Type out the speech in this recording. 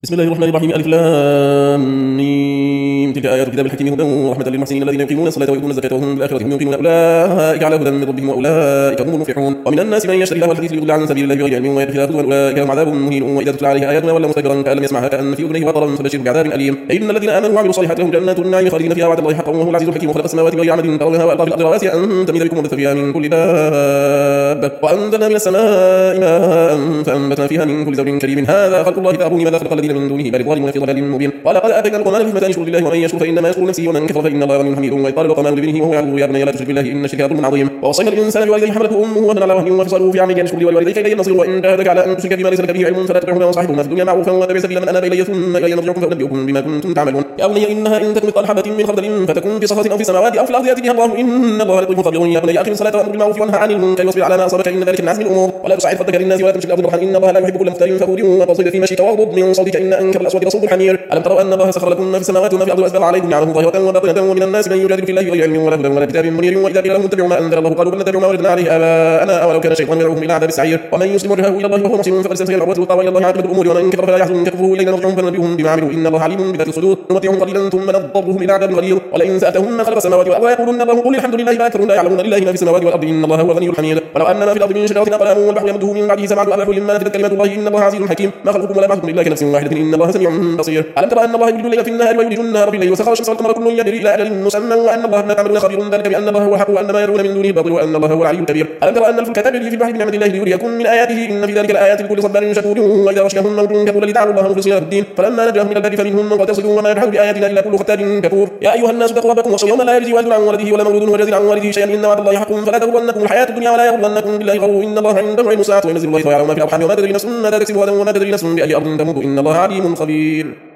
بسم الله الرحمن الرحيم. ألف لام ميم. تلك آيات الكتاب الحكيم هدى ورحمة للمحسنين الذين يقيمون الصلاة ويؤتون الزكاة وهم بالآخرة هم يوقنون أولئك على هدى من ربهم وأولئك هم المفلحون. ومن الناس من يشتري الله الحديث ليضل عن سبيل الله بغير علم ويتخذها هزوا أولئك لهم عذاب مهين وإذا تتلى عليه آياتنا ولى مستكبرا كأن لم يسمعها كأن في أذنيه وقرا فبشره بعذاب أليم. إن الذين آمنوا وعملوا الصالحات لهم جنات النعيم خالدين فيها وعد الله حقا وهو العزيز الحكيم. وخلق السماوات بغير عمد ترونها وألقى في الأرض رواسي أن تميد بكم وبث فيها من كل دابة وأنزلنا من السماء ماء فأنبتنا فيها من كل زوج كريم. هذا خلق الله فأروني ماذا خلق الذين من دونه بل الظالمون في ضلال مبين. ولقد آتينا لقمان الحكمة أن يشكر لله ومن يشكر فإنما يشكر نفسه ومن كفر فإن الله غني حميد. وإذ قال لقمان لابنه وهو يعظه يا بني لا تشرك بالله إن الشرك ظلم عظيم. ووصينا الإنسان بوالديه حملته أمه وهنا على وهن وفصاله في عامين أن اشكر لي ولوالديك إلي المصير وإن جاهداك على أن تشرك بما ليس لك به علم فلا تطعهما وصاحبهما في الدنيا معروفا واتبع سبيل من أناب إلي ثم إلي مرجعكم فأنبئكم بما كنتم تعملون. يا بني إنها إن تكن مثقال حبة من خردل فتكن في صخرة أو في السماوات أو في الأرض يأتي بها الله إن الله لطيف خبير. يا بني أقم الصلاة وأمر بالمعروف وانهى عن المنكر واصبر على ما أصابك إن ذلك من عزم الأمور. ولا تصعد خدك للناس ولا تمشي في الأرض مرحا إن الله لا يحب كل مختال فخور وتصيد في مشيك واغضض من صوتك إن أنكر الأصوات لصوت الحمير. ألم تروا أن الله سخر لكم ما في السماوات وما في الأرض وأسبغ عليكم نعمه ظاهرة وباطنة ومن الناس من يجادل في الله بغير علم ولا هدى ولا كتاب منير. وإذا قيل لهم اتبعوا ما أنزل الله قالوا بل نتبع ما وجدنا عليه آباءنا أولو كان الشيطان يدعوهم إلى عذاب السعير. ومن يسلم وجهه إلى الله وهو محسن فقد استمسك بالعروة الوثقى وإلى الله عاقبة الأمور. ومن كفر فلا يحزنك كفره إلينا مرجعهم فننبئهم بما عملوا إن الله عليم بذات الصدور. نمتعهم قليلا ثم نضطرهم إلى عذاب غليظ. ولئن سألتهم ما خلق السماوات والأرض يقولون الله قل الحمد لله بل أكثرهم لا يعلمون لله ما في السماوات والأرض إن الله هو الغني الحميد. ولو أن ما في الأرض من شجرة أقلام والبحر يمده من بعده سبعة أبحر لما نفدت كلمات الله إن الله عزيز حكيم. ما خلقكم ولا بعثكم إلا كنفس واحدة إن الله سميع بصير. ألم ترى أن الله يولج الليل في النهار ويولج النهار في الليل وسخر الشمس والقمر كل يجري إلى أجل مسمى وأن الله بما تعملون خبير. ذلك بأن الله هو الحق وأن ما يدعون من دونه باطل وأن الله هو العلي الكبير. ألم ترى أن الفلك تجري في البحر بنعمة الله ليريكم من آياته إن في ذلك الآيات لكل صبار شكور. وإذا غشيهم موج كالظلل دعوا الله مخلصين له الدين فلما نجاهم من البر فمنهم من قد يصدون وما يجحد بآياتنا إلا كل ختار كفور. يا أيها الناس اتقوا ربكم واخشوا يوما لا يجزي والد عن ولده ولا مولود هو جاز عن والده شيئا إن وعد الله حق فلا تغرنكم الحياة الدنيا ولا يغرنكم بالله غرور. إن الله عنده علم الساعة وينزل الغيث ويعلم ما في الأرحام وما تدري نفس ماذا تكسب غدا وما تدري نفس بأي أرض تموت إن الله عليم خبير.